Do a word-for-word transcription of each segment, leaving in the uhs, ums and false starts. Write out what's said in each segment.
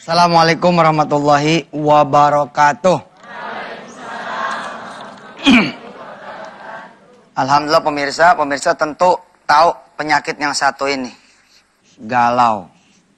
Assalamualaikum warahmatullahi wabarakatuh. Alhamdulillah pemirsa, pemirsa tentu tahu penyakit yang satu ini. Galau.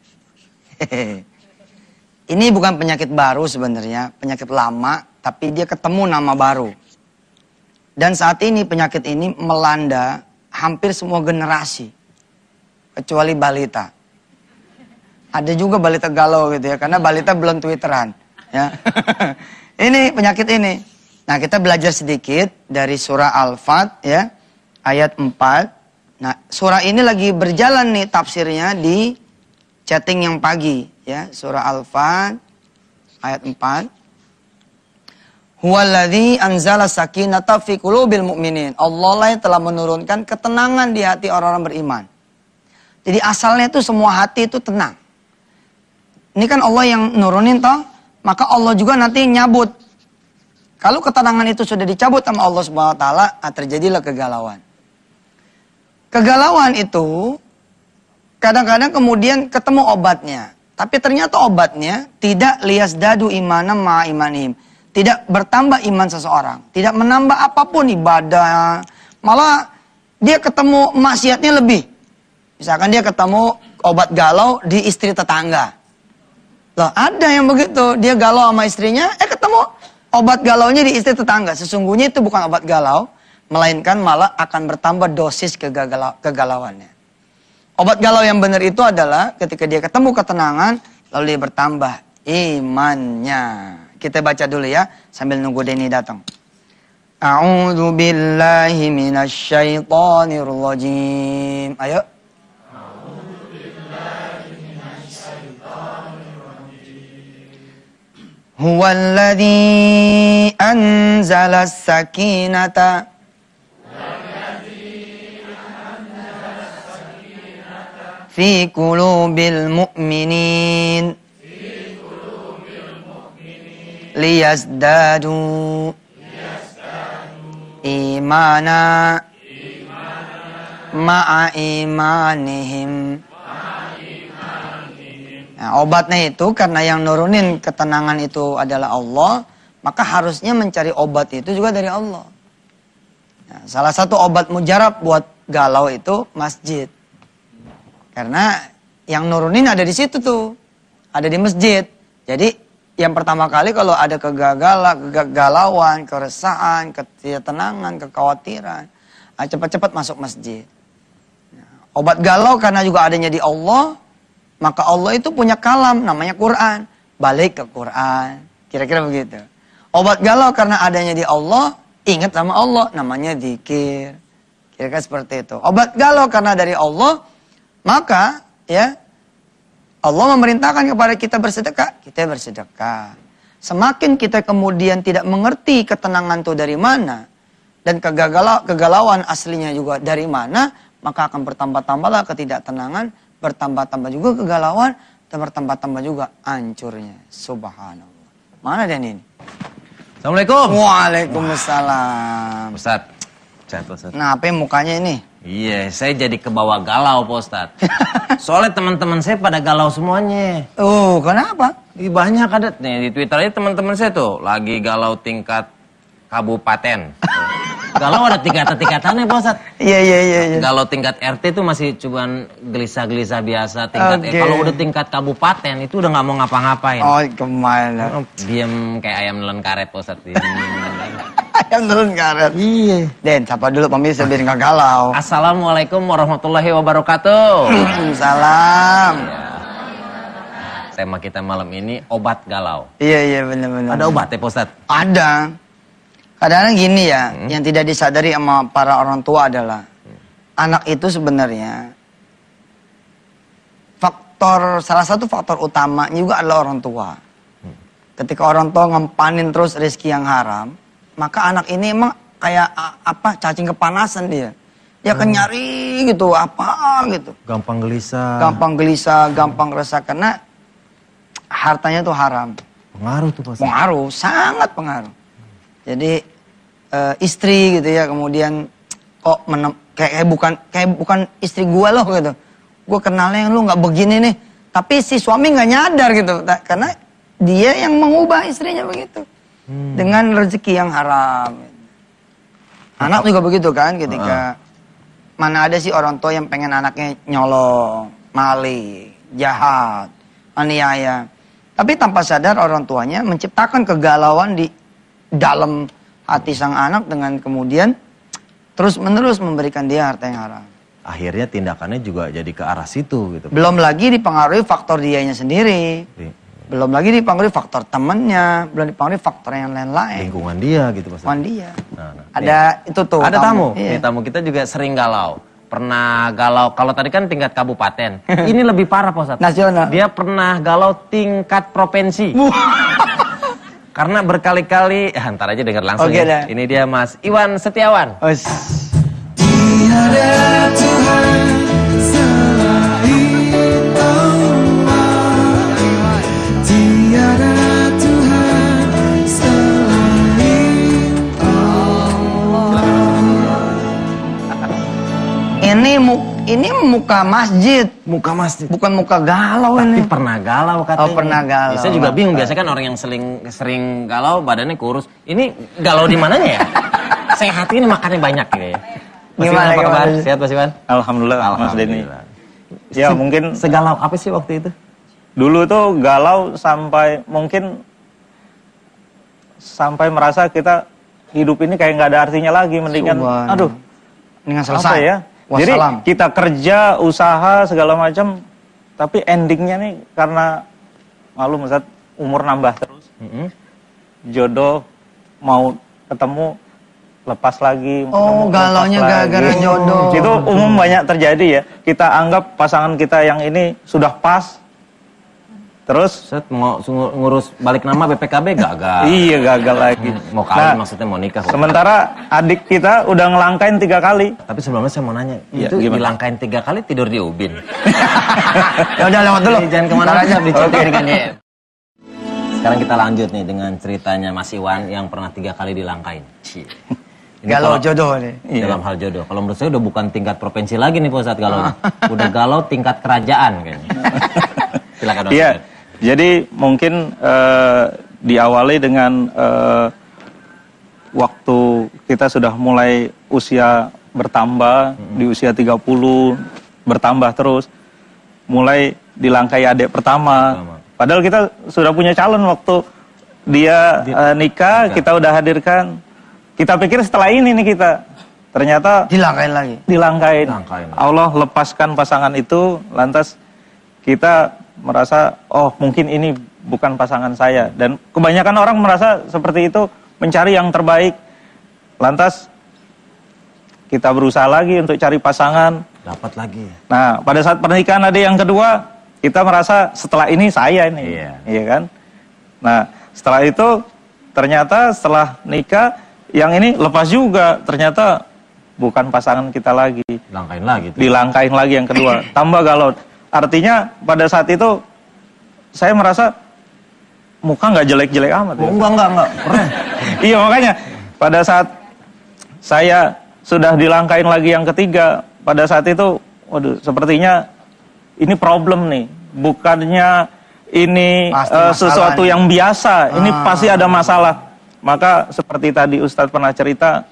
Ini bukan penyakit baru sebenarnya, penyakit lama, tapi dia ketemu nama baru. Dan saat ini penyakit ini melanda hampir semua generasi, kecuali balita. Ada juga balita galau gitu ya, karena balita belum twitteran. Ya. Ini penyakit ini. Nah, kita belajar sedikit dari surah Al-Fat ya, ayat empat. Nah, surah ini lagi berjalan nih tafsirnya di chatting yang pagi ya, surah Al-Fat ayat empat. Huwallazi anzala sakinata fi qulubil mu'minin. Allah lah yang telah menurunkan ketenangan di hati orang-orang beriman. Jadi asalnya itu semua hati itu tenang. Ini kan Allah yang nurunin toh, maka Allah juga nanti nyabut. Kalau ketenangan itu sudah dicabut sama Allah Subhanahu wa taala, terjadilah kegalauan. Kegalauan itu kadang-kadang kemudian ketemu obatnya, tapi ternyata obatnya tidak liyazdadu imanan ma'a imanihim. Tidak bertambah iman seseorang, tidak menambah apapun ibadah, malah dia ketemu maksiatnya lebih. Misalkan dia ketemu obat galau di istri tetangga. Loh, ada yang begitu, dia galau sama istrinya, eh ketemu obat galaunya di istri tetangga. Sesungguhnya itu bukan obat galau, melainkan malah akan bertambah dosis kegalau kegalauannya. Obat galau yang benar itu adalah ketika dia ketemu ketenangan, lalu dia bertambah imannya. Kita baca dulu ya, sambil nunggu Denny datang. A'udzu billahi minasy syaithanir rajim. Ayo. Huwallazi anzala as-sakinata fi qulubil mu'minin liyazdadu imana ma'a imanihim. Nah, obatnya itu karena yang nurunin ketenangan itu adalah Allah, maka harusnya mencari obat itu juga dari Allah. Nah, salah satu obat mujarab buat galau itu masjid. Karena yang nurunin ada di situ tuh, ada di masjid. Jadi yang pertama kali kalau ada kegagalan, kegalauan, keresahan, ketidaktenangan, kekhawatiran, cepat-cepat masuk masjid. Nah, obat galau karena juga adanya di Allah. Maka Allah itu punya kalam, namanya Quran. Balik ke Quran. Kira-kira begitu. Obat galau karena adanya di Allah, ingat sama Allah, namanya zikir. Kira-kira seperti itu. Obat galau karena dari Allah, maka ya Allah memerintahkan kepada kita bersedekah, kita bersedekah. Semakin kita kemudian tidak mengerti ketenangan itu dari mana, dan kegagalau, kegalauan aslinya juga dari mana, maka akan bertambah-tambahlah ketidaktenangan, bertambah-tambah juga kegalauan, dan bertambah-tambah juga hancurnya. Subhanallah. Mana dia ini? Assalamualaikum. Waalaikumsalam. Ustaz, jatuh Ustaz. Nah, apa yang mukanya ini? Iya, saya jadi kebawa galau Pak Ustaz. Soalnya teman-teman saya pada galau semuanya. Oh, kenapa? Ih, banyak ada nih di Twitter aja teman-teman saya tuh lagi galau tingkat kabupaten. Galau ada tingkatan-tingkatannya Pak Ustaz. Iya, iya, iya. iya. Galau tingkat R T tuh masih cuman gelisah-gelisah biasa. Tingkat Okay. eh, kalau udah tingkat kabupaten itu udah nggak mau ngapa-ngapain. Oh, kemana? Diem kayak ayam nelen karet Pak Ustaz. Ayam turun karet. Iya. Den, sapa dulu pemirsa biar nggak galau. Assalamualaikum warahmatullahi wabarakatuh. Salam. Tema kita malam ini obat galau. Iya, iya, benar-benar. Ada obatnya Pak Ustaz? Ada. Kadang-kadang gini ya, hmm. yang tidak disadari sama para orang tua adalah hmm. anak itu sebenarnya faktor, salah satu faktor utamanya juga adalah orang tua. Hmm. Ketika orang tua ngempanin terus rezeki yang haram, maka anak ini emang kayak apa, cacing kepanasan dia. Dia akan hmm. nyari gitu, apa gitu. Gampang gelisah. Gampang gelisah, gampang resah karena hartanya tuh haram. Pengaruh tuh Pak Ustaz. Pengaruh, sangat pengaruh. Jadi uh, istri gitu ya, kemudian kok menem, kayak, kayak bukan kayak bukan istri gue loh gitu. Gue kenalnya lu nggak begini nih, Tapi si suami nggak nyadar gitu, Ta- karena dia yang mengubah istrinya begitu. Hmm. Dengan rezeki yang haram. Anak juga begitu kan, ketika uh-uh. mana ada sih orang tua yang pengen anaknya nyolong, maling, jahat, aniaya. Tapi tanpa sadar orang tuanya menciptakan kegalauan di dalam hati sang anak dengan kemudian terus-menerus memberikan dia harta yang haram. Akhirnya tindakannya juga jadi ke arah situ gitu. Belum lagi dipengaruhi faktor dianya sendiri. Di. Belum lagi dipengaruhi faktor temannya, belum dipengaruhi faktor yang lain-lain. Lingkungan dia gitu Pak. Lingkungan dia. Nah, nah. Ada nih, itu tuh. Ada tamu. tamu. Iya. Nih, tamu kita juga sering galau. Pernah galau, kalau tadi kan tingkat kabupaten. Ini lebih parah Pak Ustadz. Nasional. Dia pernah galau tingkat provinsi. Karena berkali-kali, ya, ntar aja denger langsung Oke, ya. dah. Ini dia Mas Iwan Setiawan. Os. Tiada Tuhan selain Allah, tiada Tuhan selain Allah. Ini mu, ini muka masjid, Muka masjid. bukan muka galau Tapi ini. pernah galau katanya. Oh, pernah galau. Ya, saya juga bingung, biasanya kan orang yang sering sering galau badannya kurus. Ini galau di mananya ya? Sehat ini makannya banyak gitu ya. Mas Iwan, Gimana, apa kabar? gimana? Sehat Mas Iwan? Alhamdulillah, Mas Denny. Ya Se- mungkin segalau apa sih waktu itu? dulu tuh galau sampai mungkin sampai merasa kita hidup ini kayak nggak ada artinya lagi, mendingan Subhan. aduh Dengan apa selesai ya. Jadi Wassalam. kita kerja, usaha segala macam, tapi endingnya nih karena malu Ustaz, umur nambah terus, Mm-hmm. jodoh mau ketemu lepas lagi. Oh, ketemu, galaunya lepas gara-gara lagi. jodoh. Itu umum banyak terjadi ya. Kita anggap pasangan kita yang ini sudah pas, terus Set mau sungu- ngurus balik nama B P K B gagal. iya gagal lagi. Mau kawin Nah, maksudnya mau nikah. sementara adik kita udah ngelangkain tiga kali. Tapi sebelumnya saya mau nanya, Iya, itu gimana? dilangkain tiga kali tidur di ubin. Ya udah lewat dulu. Jadi jangan kemana Ntar aja dicerita Oke. dengan dia. Sekarang kita lanjut nih dengan ceritanya Mas Iwan yang pernah tiga kali dilangkain. Cie. Ini Galau kalau- jodoh nih. Iya. Dalam hal jodoh. Kalau menurut saya udah bukan tingkat provinsi lagi nih Pak Ustadz galau. Udah galau tingkat kerajaan kayaknya. Silakan Mas Iya. Iwan. Jadi mungkin eh, diawali dengan eh, waktu kita sudah mulai usia bertambah, di usia tiga puluh bertambah terus, mulai dilangkai adik pertama. Pertama. Padahal kita sudah punya calon waktu dia Di- eh, nikah, nikah. kita udah hadirkan. Kita pikir setelah ini nih kita, ternyata Dilangkain lagi. dilangkain. Dilangkain. Allah lepaskan pasangan itu, lantas kita merasa, oh mungkin ini bukan pasangan saya. Dan kebanyakan orang merasa seperti itu, mencari yang terbaik. Lantas kita berusaha lagi untuk cari pasangan. Dapat lagi. Nah, pada saat pernikahan ada yang kedua, kita merasa setelah ini saya ini. Iya. Iya kan? Nah, setelah itu ternyata setelah nikah, yang ini lepas juga. Ternyata bukan pasangan kita lagi. Langkain lagi tuh. Dilangkain lagi yang kedua. Tambah galau. Artinya pada saat itu saya merasa muka nggak jelek-jelek amat. Oh, Ya. enggak, enggak, enggak. Keren. Iya makanya pada saat saya sudah dilangkain lagi yang ketiga, pada saat itu, waduh, sepertinya ini problem nih. Bukannya ini Pasti eh, masalah sesuatu nih. yang biasa, ini Ah. pasti ada masalah. Maka seperti tadi Ustadz pernah cerita,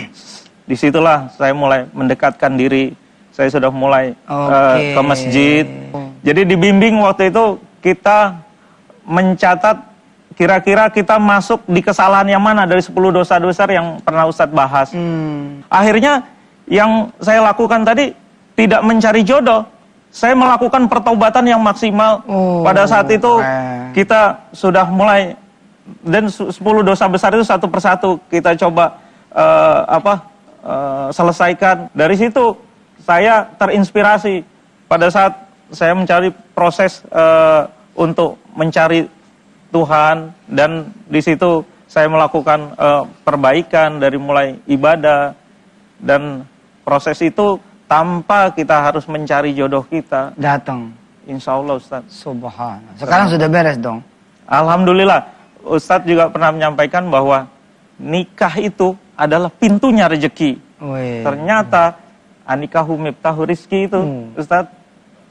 disitulah saya mulai mendekatkan diri. Saya sudah mulai Oke. eh, ke masjid. Jadi dibimbing waktu itu kita mencatat kira-kira kita masuk di kesalahan yang mana dari sepuluh dosa besar yang pernah Ustadz bahas. Hmm. Akhirnya yang saya lakukan tadi tidak mencari jodoh. Saya melakukan pertobatan yang maksimal. Oh, Pada saat itu keren. kita sudah mulai, dan su- sepuluh dosa besar itu satu persatu kita coba eh, apa eh, selesaikan. Dari situ saya terinspirasi pada saat saya mencari proses eh, untuk mencari Tuhan, dan di situ saya melakukan eh, perbaikan dari mulai ibadah, dan proses itu tanpa kita harus mencari jodoh kita. Datang. Insya Allah Ustaz. Subhanallah. Sekarang sudah beres dong. Alhamdulillah. Ustadz juga pernah menyampaikan bahwa nikah itu adalah pintunya rezeki. Wih. Ternyata anikahu miftahu rizki itu, Hmm. Ustadz,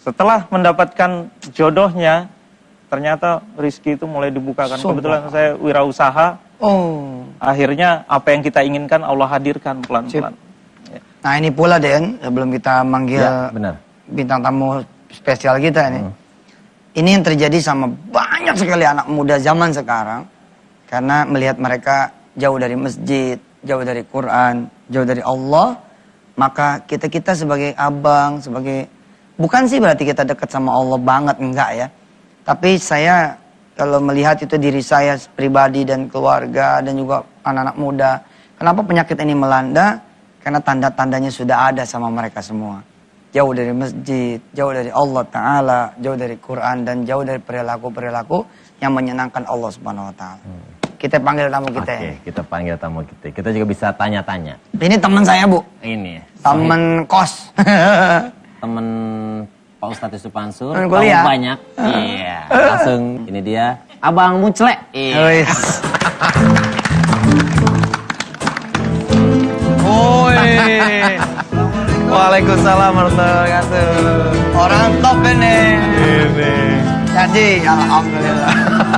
setelah mendapatkan jodohnya, ternyata rezeki itu mulai dibukakan. Sumpah. Kebetulan saya wirausaha, Oh. akhirnya apa yang kita inginkan Allah hadirkan pelan-pelan. Ya. Nah ini pula Den, sebelum kita manggil Ya, benar. bintang tamu spesial kita ini. Hmm. Ini yang terjadi sama banyak sekali anak muda zaman sekarang. Karena melihat mereka jauh dari masjid, jauh dari Quran, jauh dari Allah. Maka kita-kita sebagai abang, sebagai... Bukan sih berarti kita dekat sama Allah banget, enggak ya. Tapi saya kalau melihat itu diri saya pribadi dan keluarga dan juga anak-anak muda. Kenapa penyakit ini melanda? Karena tanda-tandanya sudah ada sama mereka semua. Jauh dari masjid, jauh dari Allah Ta'ala, jauh dari Quran, dan jauh dari perilaku-perilaku yang menyenangkan Allah Subhanahu Wa Ta'ala. Hmm. Kita panggil tamu kita. Oke, Ya. kita panggil tamu kita. Kita juga bisa tanya-tanya. Ini teman saya Bu, Ini. teman kos. Temen Pak Ustadz Yusuf Mansur. Temen kuliah. Tahu banyak. Iya. Langsung ini dia. Abang Mucle. Iya. Wih. Woi. Waalaikumsalam warahmatullahi wabarakatuh. Orang top ini. Ini. Jadi, alhamdulillah.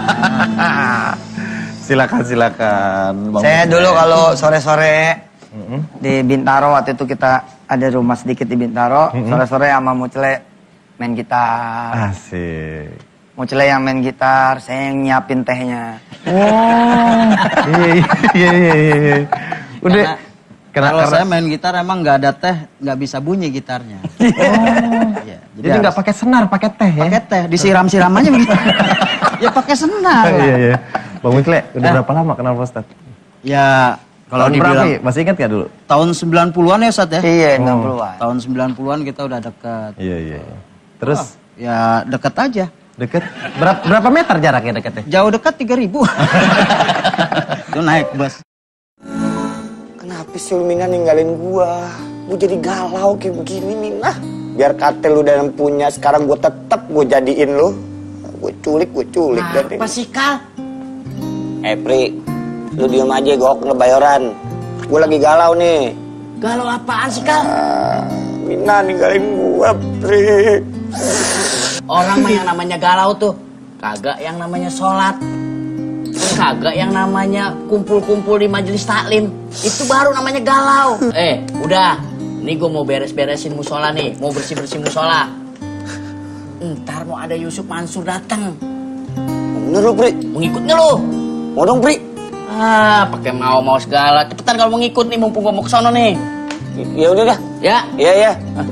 Silakan, silakan. Bang Saya Mucle. dulu kalau sore-sore di Bintaro, waktu itu kita ada rumah sedikit di Bintaro. Sore-sore sama Mucle main gitar. Asik. Mucle yang main gitar, saya yang nyiapin tehnya. Oh. Iya, iya, iya, iya. Udah. Karena, Kena, kalau karena- saya main gitar emang nggak ada teh, nggak bisa bunyi gitarnya. Oh. Iya, Jadi nggak pakai senar, pakai teh ya? pakai teh, disiram-siram aja begitu. Ya pakai senar lah. Iya, iya. Bang Mucle, udah berapa lama kenal Pak Ustadz? Ya kalau Tahun berapa dibilang ya? Masih ingat gak dulu? tahun sembilan puluhan ya Ustadz ya? Iya, enam puluhan. Tahun sembilan puluhan kita udah deket. Iya, iya. iya. Terus Ya deket aja. deket? Berapa, berapa meter jaraknya deketnya? Jauh dekat tiga ribu. Itu naik bus. Kenapa sih lu Mina ninggalin gua? Gua jadi galau kayak begini Mina. Biar kate lu dan punya, sekarang gua tetep gua jadiin lu. Gua culik, gua culik. Jadi. Apa sih Kal? Eh Pri, lu diem aja gua ngebayoran. Gua lagi galau nih. Galau apaan sih Kal? Ah, Mina ninggalin gua Pri. Orang mah yang namanya galau tuh kagak yang namanya sholat, kagak yang namanya kumpul-kumpul di majelis taklim. Itu baru namanya galau. Eh, udah. Nih gue mau beres-beresin musola nih, mau bersih-bersih musola. Ntar mau ada Yusuf Mansur datang. Bener lu Pri? Mau ngikut nggak lu? Mau dong Pri? Ah, pakai mau-mau segala. Cepetan kalau mau ngikut nih, mumpung gue mau ke sono nih. Ya udah dah. Ya. Iya ya.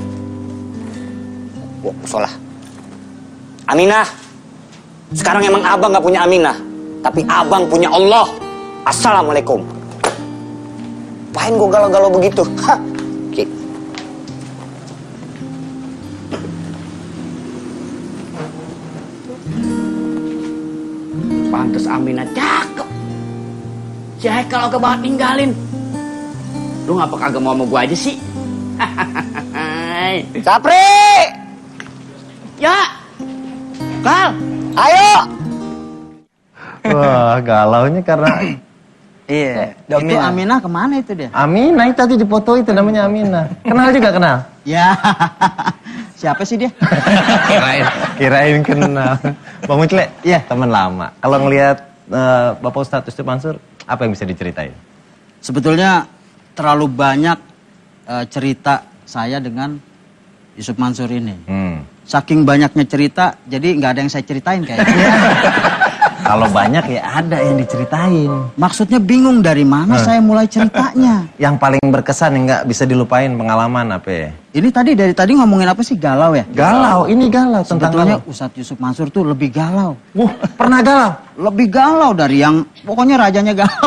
Gua musola. Aminah. Sekarang emang abang gak punya Aminah. Tapi abang punya Allah. Assalamualaikum. Pahin gua galau-galau begitu. Hah. Oke. Pantes Aminah cakep. Si Haikal oke banget ninggalin. Lu ngapa kagak mau sama gua aja sih? Sapri! Ya. Kal. Ayo! Wah, galaunya karena Iya, Itu dominan. Aminah kemana itu dia? Aminah itu tadi di foto itu namanya Aminah. Kenal juga kenal? Ya. Siapa sih dia? Kirain, kirain kenal. Bang Mucle, Iya. teman lama. Kalau ngelihat eh, Bapak Ustadz Yusuf Mansur, apa yang bisa diceritain? Sebetulnya terlalu banyak eh, cerita saya dengan Yusuf Mansur ini. Hmm. Saking banyaknya cerita, jadi nggak ada yang saya ceritain kayaknya. Kalau banyak ya ada yang diceritain. Maksudnya bingung dari mana saya mulai ceritanya. Yang paling berkesan yang nggak bisa dilupain pengalaman apa ya? Ini tadi dari tadi ngomongin apa sih galau ya? Galau, ini galau tentang Sebetulnya galau. Ustadz Yusuf Mansur tuh lebih galau. Wuh, pernah galau? Lebih galau dari yang pokoknya rajanya galau.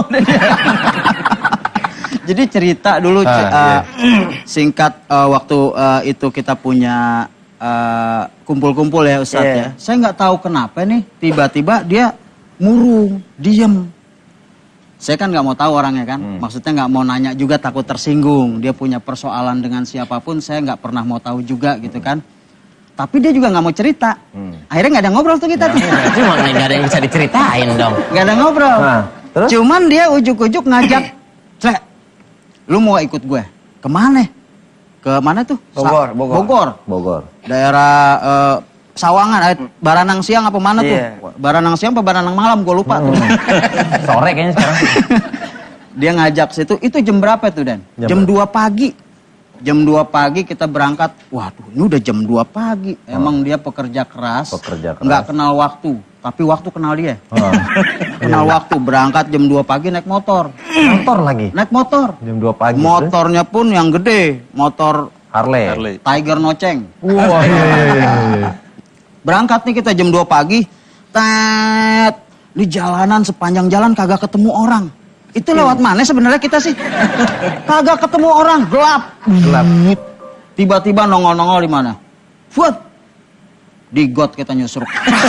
Jadi cerita dulu Ah, ce- iya. eh, singkat eh, waktu eh, itu kita punya eh, kumpul-kumpul ya Ustadz Iya. ya. Saya nggak tahu kenapa nih tiba-tiba dia murung, diem. Saya kan nggak mau tahu orangnya kan. Hmm. Maksudnya nggak mau nanya juga takut tersinggung. Dia punya persoalan dengan siapapun saya nggak pernah mau tahu juga gitu kan. Tapi dia juga nggak mau cerita. Hmm. Akhirnya nggak ada ngobrol tuh kita tuh. Cuma nggak ada yang bisa diceritain dong. Nggak ada ngobrol. Nah, terus? Cuman dia ujuk-ujuk ngajak, Clek, lu mau ikut gue? Kemana? ke mana tuh? Sa- Bogor, Bogor. Bogor. Bogor. Daerah eh, Sawangan, eh, Baranang Siang apa mana tuh? Iya. Baranang Siang apa Baranang Malam, gue lupa tuh. Sore kayaknya sekarang. Dia ngajak situ, itu jam berapa tuh Dan? Jam Jam dua pagi. Jam dua pagi kita berangkat, waduh ini udah jam dua pagi. Emang dia pekerja keras, Pekerja keras. nggak kenal waktu. Tapi waktu kenal dia. Oh. Kenal waktu, berangkat jam dua pagi naik motor. Motor lagi. Naik motor. Jam dua pagi. Motornya pun yang gede, motor Harley. Tiger Noceng. Wah, iya, iya, iya, iya. Berangkat nih kita jam dua pagi, tet, di jalanan sepanjang jalan kagak ketemu orang. Itu lewat mana sebenarnya kita sih? Kagak ketemu orang, gelap. Gelap. Tiba-tiba nongol-nongol di mana? Fuat. Di got kita nyusruk.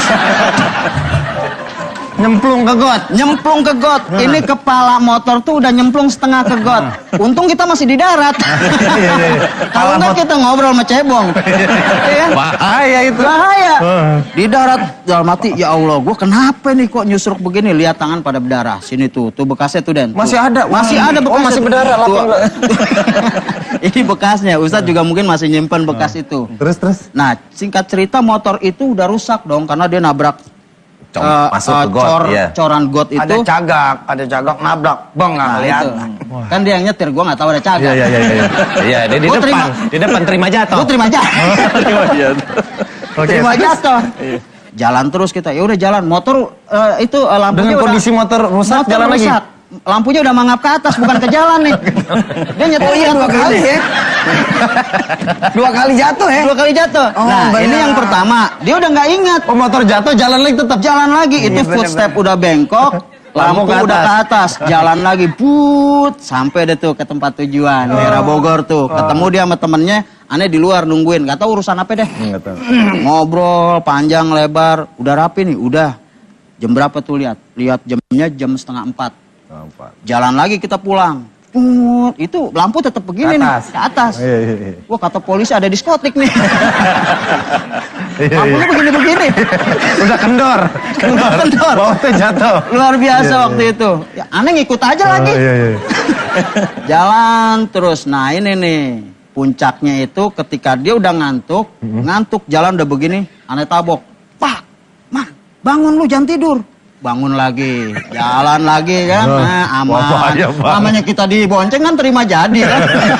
Nyemplung ke got. Nyemplung ke got. Ini kepala motor tuh udah nyemplung setengah ke got. Untung kita masih di darat. Kalau enggak kita ngobrol sama cebong. Iya kan? Bahaya itu. Bahaya. Di darat dalam hati, ya Allah, gue kenapa nih kok nyusruk begini? Lihat tangan pada berdarah. Sini tuh, tuh bekasnya tuh Den. Tuh. Masih ada? Masih ada bekasnya. Oh, masih tuh. berdarah, Tuh. lapor. Ini bekasnya. Ustadz juga mungkin masih nyimpen bekas itu. Terus terus. Nah, singkat cerita motor itu udah rusak dong karena dia nabrak Com- eh, masuk eh, ke got, cor- iya. coran got itu. Ada cagak, ada cagak nabrak, bang nggak Nah, ngeliat. itu. Kan dia yang nyetir, gua nggak tahu ada cagak. Iya iya iya iya. Iya, dia di Gua depan. terima- Di depan terima jatuh. Gue terima jatuh. Oke. Terima jatuh. Jalan terus kita. Ya udah jalan. Motor eh, itu eh, lampunya Dengan udah kondisi motor rusak motor jalan lagi. rusak. Lampunya udah mangap ke atas bukan ke jalan nih. Dia nyetir Oh iya, dua kali ya. Dua kali jatuh ya. Dua kali jatuh. Oh, nah, benar. ini yang pertama. Dia udah nggak ingat. Oh, motor jatuh jalan lagi tetap. Jalan lagi. Itu Iya, footstep benar-benar. udah bengkok. Lampu Lampu ke udah ke atas. atas. Jalan lagi. But. Sampai deh tuh ke tempat tujuan. Daerah Bogor tuh. Ketemu dia sama temennya. Aneh di luar nungguin. Gak tahu urusan apa deh. Enggak tahu. Ngobrol panjang lebar. Udah rapi nih. Udah. Jam berapa tuh lihat? Lihat jamnya jam setengah empat. Apa? Jalan lagi kita pulang. Put, itu lampu tetap begini Ke atas. nih, ke atas. Iya iya iya. Wah kata polisi ada diskotik nih. Iya, Lampunya iya. begini-begini. Udah kendor. Udah kendor. Bawahnya jatuh. Luar biasa Iya, waktu iya. itu. Ya, aneh ngikut aja lagi. Oh, iya iya. Jalan terus. Nah ini nih. Puncaknya itu ketika dia udah ngantuk. Mm-hmm. Ngantuk jalan udah begini. Aneh tabok. Pak, man, bangun lu jangan tidur. Bangun lagi, jalan lagi kan, Oh, nah, aman. wah, bahaya banget. Namanya kita dibonceng kan terima jadi kan.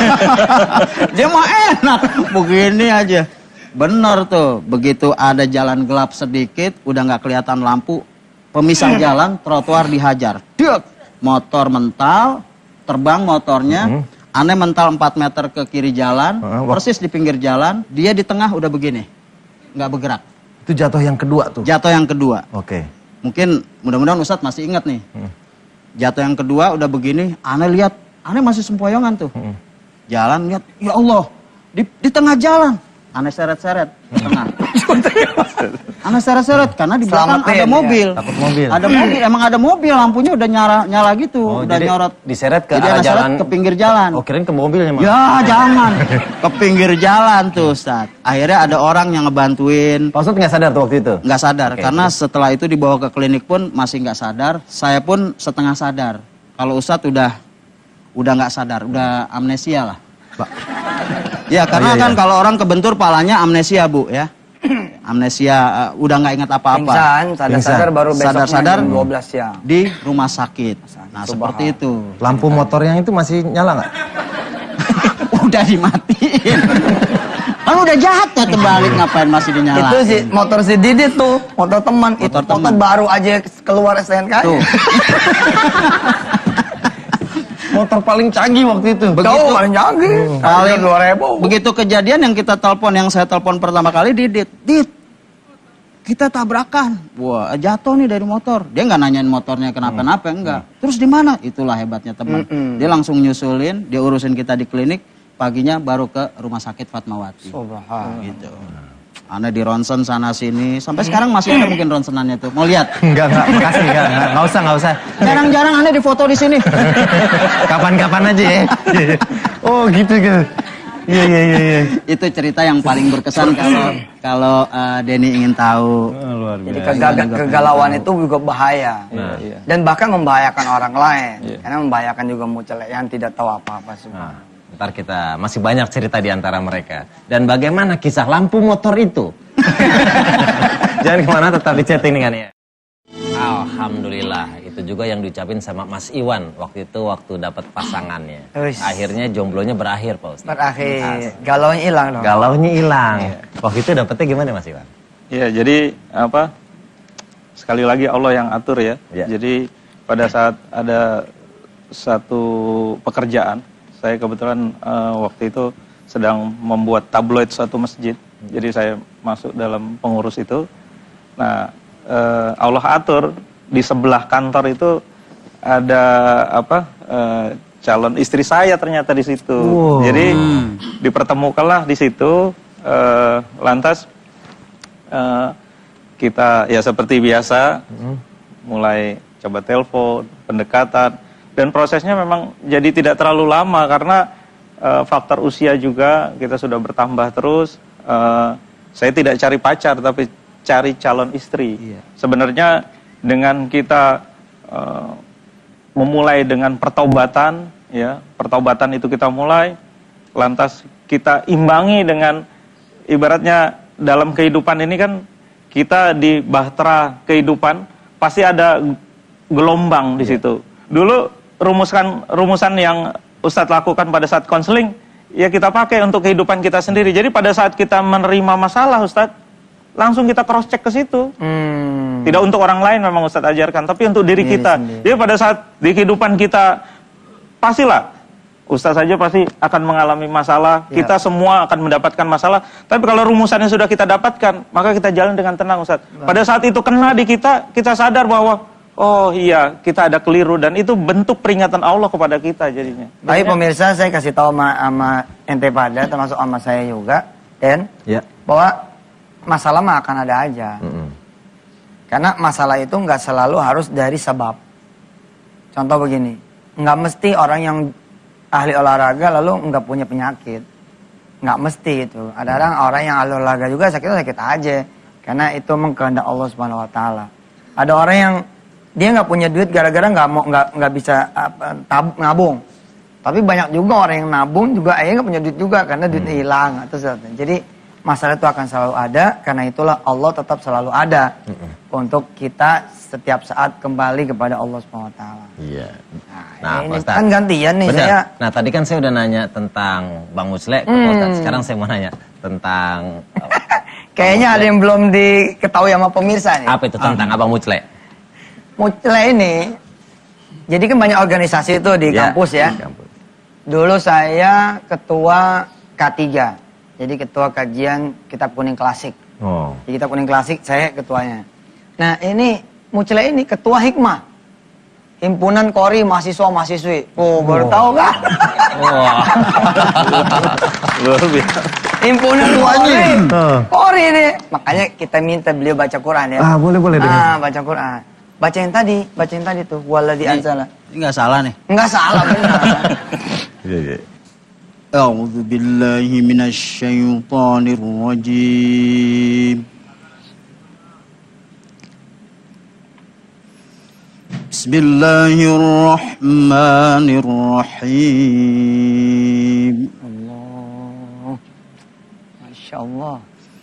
Dia mah enak, begini aja. Bener tuh, begitu ada jalan gelap sedikit, udah nggak kelihatan lampu, pemisah jalan, trotoar dihajar. Dek, motor mental, terbang motornya, aneh mental empat meter ke kiri jalan, Uh, wah. persis di pinggir jalan, dia di tengah udah begini, nggak bergerak. Itu jatuh yang kedua tuh. Jatuh yang kedua. Oke. Mungkin mudah-mudahan Ustadz masih ingat nih. Jatuh yang kedua udah begini, aneh lihat, aneh masih sempoyongan tuh. Jalan lihat, ya Allah, di, di tengah jalan. Aneh seret-seret di tengah. Aneh seret-seret karena di belakang Selamatin, ada ya. mobil. Takut mobil. Ada mobil, emang ada mobil, lampunya udah nyala nyala gitu, Oh, udah jadi nyorot. diseret ke Jadi arah aneh seret jalan. ke pinggir jalan. Oh, kirain ke mobilnya, Mas. Ya jangan, ke pinggir jalan tuh Ustadz. Akhirnya ada orang yang ngebantuin. Pak Ustadz nggak sadar tuh waktu itu? Nggak sadar, Oke, karena setelah itu dibawa ke klinik pun masih nggak sadar. Saya pun setengah sadar. Kalau Ustadz udah udah nggak sadar, udah amnesia lah. Ya karena Oh, iya, kan iya. kalau orang kebentur palanya amnesia Bu ya. Amnesia, uh, udah nggak ingat apa-apa. Pingsan, sadar-sadar baru besoknya Sadar-sadar jam dua belas siang. di rumah sakit. Nah Itu seperti bahaya. itu. Lampu motornya itu masih nyala nggak? Udah dimatiin. Kan udah jatuh terbalik, ngapain masih dinyalain? Itu si motor si Didit tuh, motor teman. Itu Motor motor teman. baru aja keluar S T N K. Tuh. Motor paling canggih waktu itu. Begitu paling canggih. Paling dua ribu. Begitu kejadian yang kita telepon, yang saya telepon pertama kali Didit, Dit, kita tabrakan. Wah, jatuh nih dari motor. Dia nggak nanyain motornya kenapa-napa, enggak. Terus di mana? Itulah hebatnya teman. Mm-mm. Dia langsung nyusulin, dia urusin kita di klinik, paginya baru ke rumah sakit Fatmawati. Subhanallah. Gitu. Ana di ronsen sana sini, sampai sekarang masih ada mungkin ronsenannya tuh. Mau lihat? Enggak, enggak, makasih, enggak, enggak, enggak usah, enggak usah. Jarang-jarang Ana difoto di sini. Kapan-kapan aja ya. Oh gitu gitu. Iya iya iya. iya. Itu cerita yang paling berkesan kalau kalau uh, Denny ingin tahu. luar Jadi kegaga- kegalauan itu juga bahaya. Dan bahkan membahayakan orang lain. Karena membahayakan juga mucalek yang tidak tahu apa-apa semua. Ntar kita masih banyak cerita di antara mereka. Dan bagaimana kisah lampu motor itu? Jangan kemana, tetap di chatting dengan ya. Alhamdulillah, itu juga yang diucapin sama Mas Iwan waktu itu waktu dapat pasangannya. Uish. Akhirnya jomblonya berakhir, Pak Ustaz. Berakhir, galaunya hilang dong. Galaunya hilang. Waktu itu dapetnya gimana Mas Iwan? Ya, jadi apa? Sekali lagi Allah yang atur ya. Ya. Jadi pada saat ada satu pekerjaan, saya kebetulan eh, waktu itu sedang membuat tabloid suatu masjid. Jadi saya masuk dalam pengurus itu. Nah, eh, Allah atur di sebelah kantor itu ada apa? eh, calon istri saya ternyata di situ. Wow. Jadi dipertemukanlah di situ. eh, lantas eh, kita ya seperti biasa, mulai coba telepon, pendekatan, dan prosesnya memang jadi tidak terlalu lama karena uh, faktor usia juga kita sudah bertambah terus. Uh, saya tidak cari pacar tapi cari calon istri. Iya. Sebenarnya dengan kita uh, memulai dengan pertaubatan, ya pertaubatan itu kita mulai, lantas kita imbangi dengan ibaratnya dalam kehidupan ini kan kita di bahtera kehidupan pasti ada gelombang di situ. Dulu rumuskan rumusan yang Ustadz lakukan pada saat konseling ya kita pakai untuk kehidupan kita sendiri. Jadi pada saat kita menerima masalah Ustadz, langsung kita cross check ke situ. Hmm. Tidak untuk orang lain memang Ustadz ajarkan, tapi untuk diri, Diri kita. sendiri. Jadi pada saat di kehidupan kita pastilah Ustadz saja pasti akan mengalami masalah, Ya. kita semua akan mendapatkan masalah. Tapi kalau rumusannya sudah kita dapatkan, maka kita jalan dengan tenang Ustadz. Pada saat itu kena di kita, kita sadar bahwa oh iya, kita ada keliru dan itu bentuk peringatan Allah kepada kita jadinya. Tapi pemirsa, saya kasih tahu sama, sama ente pada, termasuk sama saya juga, Dan, Ya. bahwa masalah mah akan ada aja. Mm-mm. Karena masalah itu nggak selalu harus dari sebab. Contoh begini, nggak mesti orang yang ahli olahraga lalu nggak punya penyakit. Nggak mesti itu. Ada orang orang yang ahli olahraga juga sakit-sakit aja. Karena itu memang kehendak Allah Subhanahu Wa Taala. Ada orang yang dia nggak punya duit gara-gara nggak mau nggak nggak bisa apa, tab, nabung. Tapi banyak juga orang yang nabung juga akhirnya nggak punya duit juga karena duitnya hilang atau sesuatu. Jadi masalah itu akan selalu ada, karena itulah Allah tetap selalu ada untuk kita setiap saat kembali kepada Allah Subhanahu Wa Taala. Iya. Nah, Nah, ini Pak Ustadz. kan gantian nih Benar. saya. Nah, tadi kan saya udah nanya tentang Bang Musle ke Pak Ustadz. Sekarang saya mau nanya tentang Kayaknya ada yang belum diketahui sama pemirsa nih. apa itu tentang Abang Musle? Mucla ini, jadi kan banyak organisasi itu di Ya, kampus ya. di kampus. Dulu saya ketua K tiga, jadi ketua kajian kitab kuning klasik. Oh. Di kitab kuning klasik saya ketuanya. Nah ini Mucla ini ketua hikmah, himpunan kori mahasiswa mahasiswi. Oh baru tahu kan? Wah. Luar biasa. Himpunan kori, kori nih. Makanya kita minta beliau baca Quran ya. Ah, boleh, boleh, dengar. Ah baca Quran. Baca yang tadi, baca yang tadi tuh. Waladhi anzala. Ini nggak salah nih. Enggak salah benar. Iya, iya. أعوذ بالله من الشيطان الرجيم بسم الله الرحمن الرحيم Allah. Masya Allah.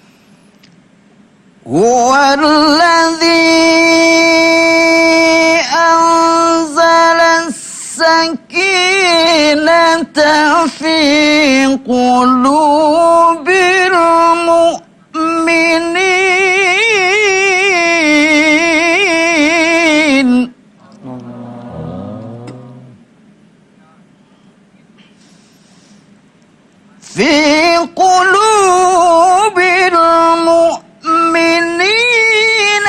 هو الذي أنزل السكينة في قلوب المؤمنين في قلوب المؤمنين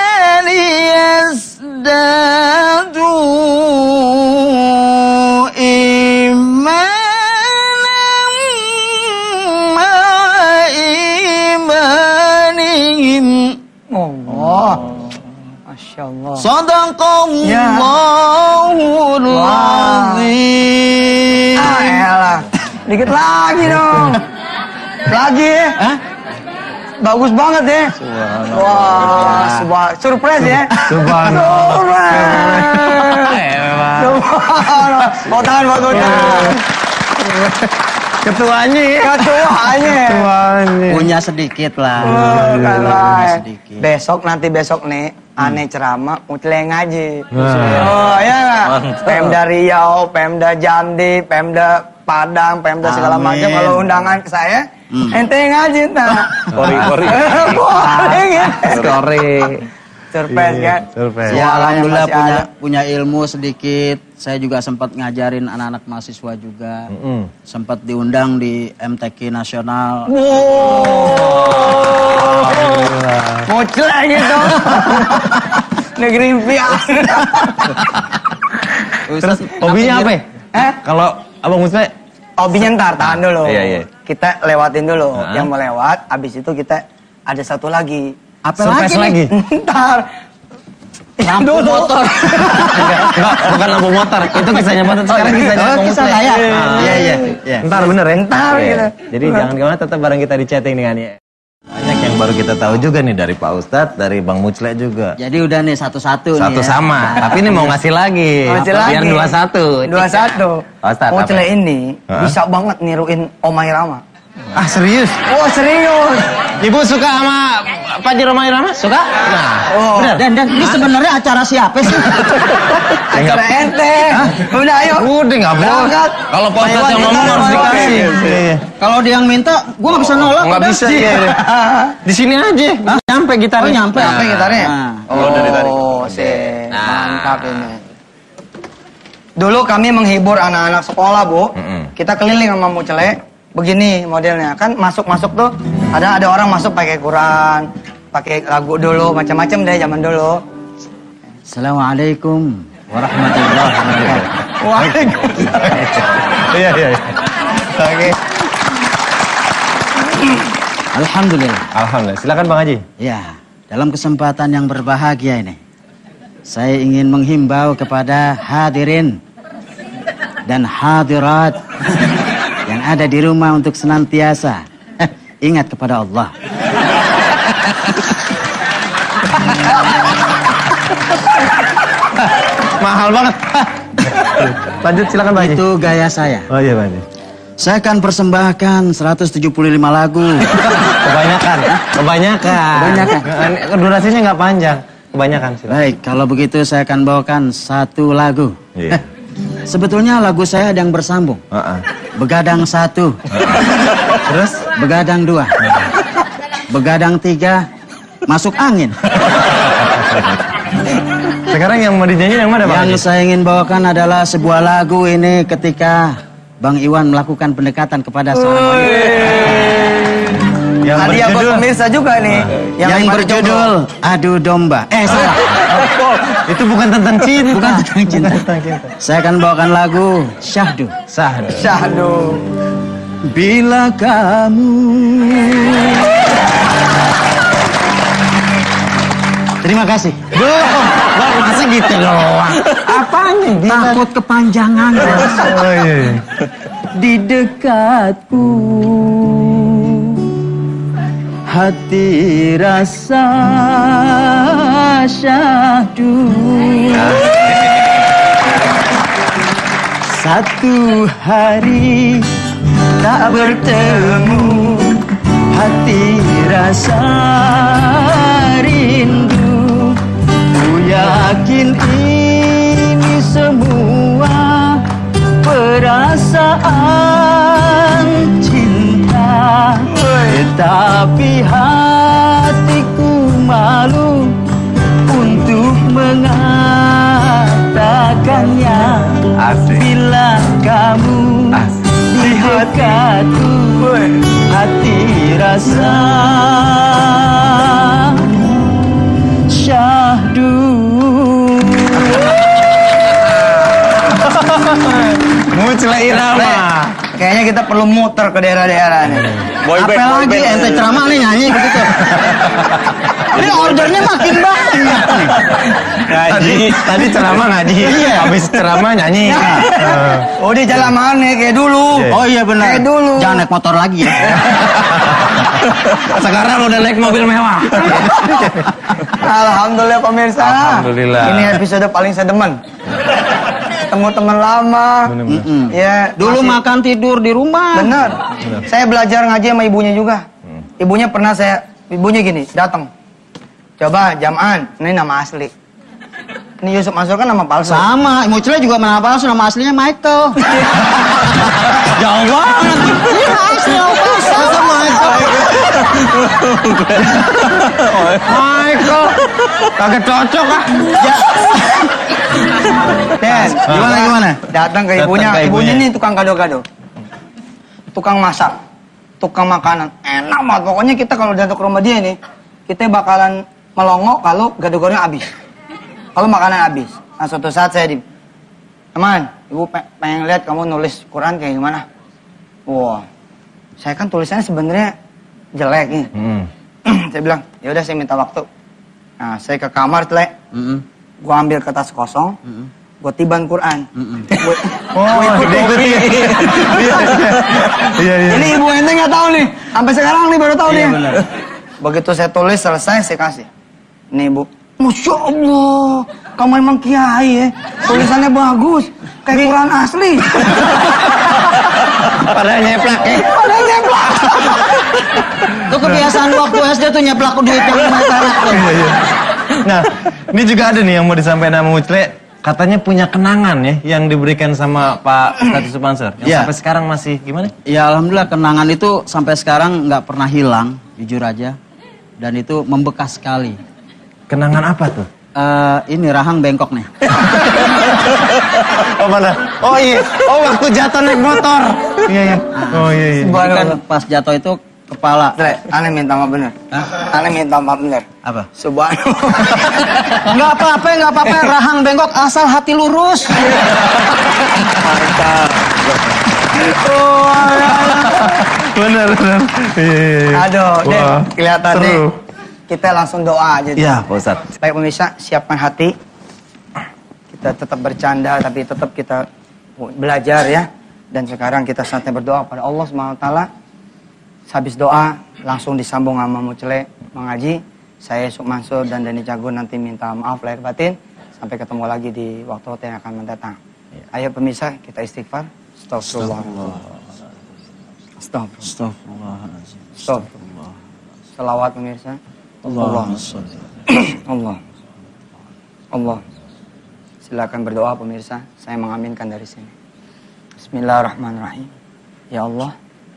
ليزدادوا إيمانا مع إيمانهم Allah. Masya Allah. صدق Ya. الله العظيم Ah elah. Dikit lagi dong. Lagi ya. Bagus banget ya. Wah, subah surprise ya. Subhanallah. Surprise. Subhanallah. Bawa tangan, bawa tangan. Ketuanya ya. Ketuanya. Ketuanya. Punya sedikit lah. Oh, Punya sedikit. besok nanti besok nih aneh ceramah mutleh ngaji. Wah. Oh ya nggak? Mantap. Pemda Riau, Pemda Jambi, Pemda Padang, Pemda segala Amin. macam kalau undangan ke saya, ente ngaji nah. Kori, kori. Kori gitu. Story. Surprise kan? Surprise. Ya, alhamdulillah masih punya ada. punya ilmu sedikit. Saya juga sempat ngajarin anak-anak mahasiswa juga. Mm. Sempat diundang di M T Q nasional. Mutleh gitu. Negeri impian. Terus hobinya apa? ya? Eh? Kalau Abang Musle Hobinya ntar, tahan dulu. Iya, iya. Kita lewatin dulu. Heeh. Yang mau lewat, abis itu kita ada satu lagi. Apa surprise lagi? lagi? Ntar. Lampu Dulu. motor. enggak, enggak, bukan lampu motor. Itu kisahnya Batat. Sekarang kisahnya Oh, Abang kisah Musle. saya. Ah. Iya, iya, iya. Ntar bener ya? Ntar, Iya. gitu. Jadi jangan kemana, tetap bareng kita di chatting dengan ya. Banyak yang baru kita tahu juga nih dari Pak Ustadz, dari Bang Mucle juga. Jadi udah nih satu-satu nih. Satu ya. sama, tapi ini mau ngasih lagi. Ngasih Biar lagi. dua satu. Dua satu. Pak Ustadz, apa? Mucle ini Hah? bisa banget niruin Omai Rama. Ah serius? Oh serius. Ibu suka sama Pak Haji Roma Irama? Suka? Nah, Oh. bener. Dan dan ini sebenarnya acara siapa sih? Acara ente. Udah ayo. Udah nggak boleh. Berangkat. Kalau Pak Ustadz yang Lewat ngomong kita, harus lewat dikasih. kita. Iya. Kalau dia yang minta, gua nggak bisa nolak. Nggak udah. bisa ya. Di sini aja. Nyampe gitarnya. Oh, nyampe. Apa gitarnya? Nah. Oh, dari tadi. sih. Nah. Mantap ini. Dulu kami menghibur anak-anak sekolah, Bu. Mm-mm. Kita keliling sama Mucle. Begini modelnya. Kan masuk-masuk tuh ada ada orang masuk pakai Quran, pakai lagu dulu, macam-macam deh zaman dulu. Assalamualaikum warahmatullahi wabarakatuh. Waalaikumsalam. Iya, iya. Oke. Alhamdulillah. Alhamdulillah. Silakan Bang Haji. Ya, dalam kesempatan yang berbahagia ini, saya ingin menghimbau kepada hadirin dan hadirat yang ada di rumah untuk senantiasa ingat kepada Allah. Mahal banget. Lanjut silakan Bang Haji. Itu gaya saya. Oh iya Bang Haji. Saya akan persembahkan seratus tujuh puluh lima lagu. Kebanyakan. Kebanyakan. Kebanyakan. Durasinya nggak panjang. Kebanyakan silakan. Baik, kalau begitu saya akan bawakan satu lagu. Iya. Sebetulnya lagu saya ada yang bersambung. Heeh. Begadang satu, Terus begadang dua, begadang tiga, masuk angin. sekarang yang mau dinyanyi yang mana Bang Haji? Yang saya ingin bawakan adalah sebuah lagu ini ketika Bang Iwan melakukan pendekatan kepada seorang wanita. Yang Hadiah buat berjudul pemirsa juga nih. Yang, lagi pada berjudul Adu Domba. Eh, salah. itu bukan tentang cinta. Bukan tentang cinta. Saya akan bawakan lagu Syahdu. Sah. jomblo. Syahdu. Bila kamu Terima kasih. Bang, masa gitu doang? Apanya? Takut kepanjangan. Oh iya. Di dekatku hati rasa syahdu. Satu hari tak bertemu, hati rasa rindu. Ku yakin ini semua perasaan cinta, tetapi hatiku malu untuk mengatakannya. Asik. Bila kamu di dekatku, hati rasa syahdu. Mucle Irama. Kayaknya kita perlu muter ke daerah-daerah nih. Boy band, boy Apa lagi band. ente ceramah nih nyanyi begitu? Ini ordernya makin banyak nih. Tadi tadi ceramah ngaji. Iya. Habis ceramah nyanyi. Oh di jalan mana kayak dulu. Oh iya benar. Kayak dulu. Jangan naik motor lagi ya. Sekarang udah naik mobil mewah. Alhamdulillah pemirsa. Alhamdulillah. Ini episode paling saya demen. ketemu teman lama. Mm-mm. Ya, Dulu masih- makan tidur di rumah. Bener. Saya belajar ngaji sama ibunya juga. Ibunya pernah saya, ibunya gini, datang. Coba Jam'an, ini nama asli. Ini Yusuf Mansur kan nama palsu. Sama, Mucile juga nama palsu, nama aslinya Michael. Jauh banget. Iya, asli nama palsu. Michael, kagak cocok ah. Ya. Den, Gimana, gimana? Datang ke Datang ibunya, ke ibunya ibunya. nih tukang gado-gado. Tukang masak, tukang makanan, enak banget. Pokoknya kita kalau datang ke rumah dia nih, kita bakalan melongo kalau gado-gadonya habis. Kalau makanan habis. Nah suatu saat saya di, teman, ibu pe- pengen lihat kamu nulis Quran kayak gimana? Wah, saya kan tulisannya sebenarnya jelek nih. Hmm. Saya bilang, ya udah saya minta waktu. Nah, saya ke kamar, Tle. Mm-mm. Gua ambil kertas kosong, Mm-mm. gua tiban Quran. Mm-mm. Gua- Oh, gua ikuti. diikuti. Iya, iya. Ini ibu ente nggak tahu nih, sampai sekarang nih baru tahu Iya, nih. benar. Begitu saya tulis selesai, saya kasih. Nih ibu, Masya Allah, kamu emang kiai ya, tulisannya bagus, kayak Quran asli. Padahal nyeplak ya. Padahal nyeplak. Itu kebiasaan lu waktu S D tuh nyeplak duit yang lima perak tuh. Iya, iya. Nah, ini juga ada nih yang mau disampaikan sama Mucle. Katanya punya kenangan ya yang diberikan sama Pak Ustadz Yusuf Mansur. Yang Iya. sampai sekarang masih gimana? Ya alhamdulillah kenangan itu sampai sekarang nggak pernah hilang, jujur aja. Dan itu membekas sekali. Kenangan apa tuh? Eh, ini rahang bengkok nih. Oh mana? Oh iya. Oh waktu jatuh naik motor. Iya iya. Oh iya iya. Jadi kan pas jatuh itu kepala. Tle, aneh minta maaf bener. Aneh minta maaf bener. Apa? Subhanallah. Nggak apa-apa, nggak apa-apa. Rahang bengkok asal hati lurus. Benar benar. Iya iya iya. Aduh, Den, Wah, kelihatan seru. nih. Kita langsung doa aja. Iya Pak Ustadz. Baik pemirsa, siapkan hati. Kita tetap bercanda, tapi tetap kita belajar ya. Dan sekarang kita saatnya berdoa pada Allah subhanahu wa taala. Habis doa, langsung disambung sama Mucle mengaji. Saya Yusuf Mansur dan Dani Cagur nanti minta maaf lahir batin. Sampai ketemu lagi di waktu-waktu yang akan mendatang. Ayo pemirsa, kita istighfar. Astagfirullah. Astagfirullah. Astagfirullahaladzim. Astagfirullah. Salawat pemirsa. Allah. Allah. Allah. Silakan berdoa pemirsa. Saya mengaminkan dari sini. Bismillahirrahmanirrahim. Ya Allah.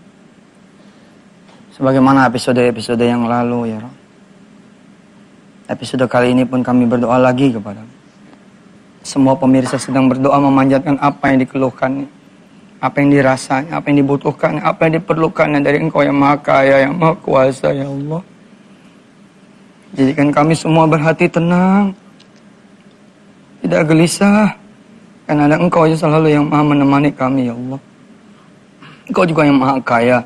Sebagaimana episode-episode yang lalu ya Rabb. Episode kali ini pun kami berdoa lagi kepada semua pemirsa sedang berdoa memanjatkan apa yang dikeluhkannya, apa yang dirasanya, apa yang dibutuhkan, apa yang diperlukannya dari Engkau yang Maha Kaya, yang Maha Kuasa ya Allah. Jadikan kami semua berhati tenang, tidak gelisah, karena ada Engkau yang selalu yang Maha menemani kami ya Allah. Engkau juga yang Maha Kaya.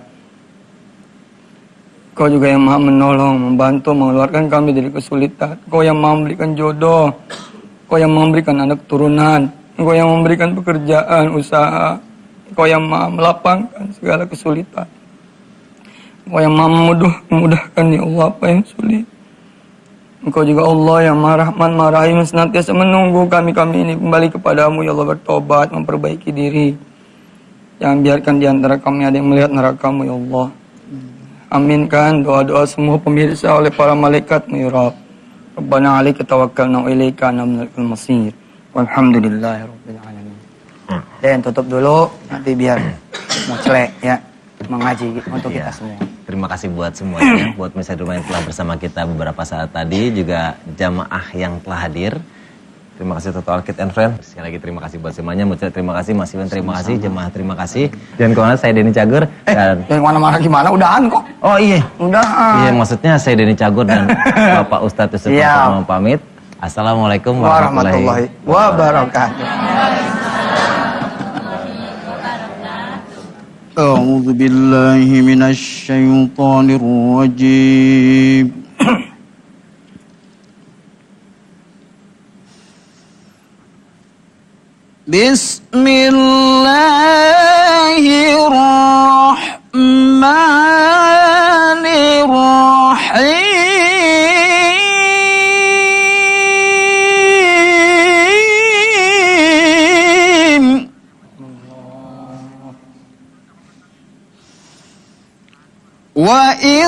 Engkau juga yang Maha menolong, membantu, mengeluarkan kami dari kesulitan. Engkau yang Maha memberikan jodoh. Engkau yang memberikan anak turunan. Engkau yang memberikan pekerjaan, usaha. Engkau yang Maha melapangkan segala kesulitan. Engkau yang Maha memudah, memudahkan ya Allah apa yang sulit. Engkau juga Allah yang Maha Rahman, Maha Rahim, senantiasa menunggu kami-kami ini kembali kepadamu ya Allah, bertobat, memperbaiki diri. Jangan biarkan di antara kami ada yang melihat neraka-Mu ya Allah. Aminkan doa-doa semua pemirsa oleh para malaikat-Mu ya Rabb. Rabbana alaika tawakkalna wa ilaika anabnal masir. Walhamdulillahirabbil alamin. Dan tutup dulu nanti biar Mucle ya mengaji untuk kita Ya. semua. Terima kasih buat semuanya, buat pemirsa di rumah yang telah bersama kita beberapa saat tadi, juga jamaah yang telah hadir. Terima kasih Total Kid and Friend. Sekali lagi terima kasih buat semuanya. Mucel terima kasih, Mas Iwan terima kasih, jemaah terima kasih. Dan kemana saya Denny Cagur dan Yang mana-mana gimana udahan kok. oh iya, Udahan. iya maksudnya saya Denny Cagur dan Bapak Ustadz Yusuf Siap. Mansur mau pamit. Assalamualaikum warahmatullahi warahmatullahi wabarakatuh. أعوذ بالله من الشيطان الرجيم بسم الله الرحمن Wa in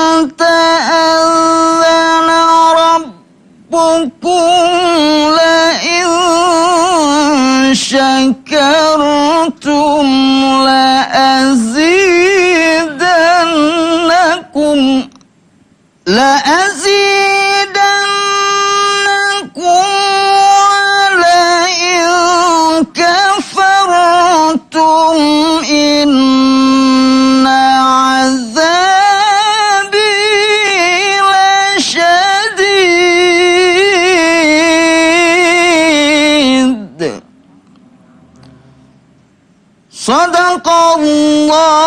ta'adzana rabbukum la in syakartum la azidannakum la azidannakum wa la in kafartum inna azabi lasyadid. Sadaqallah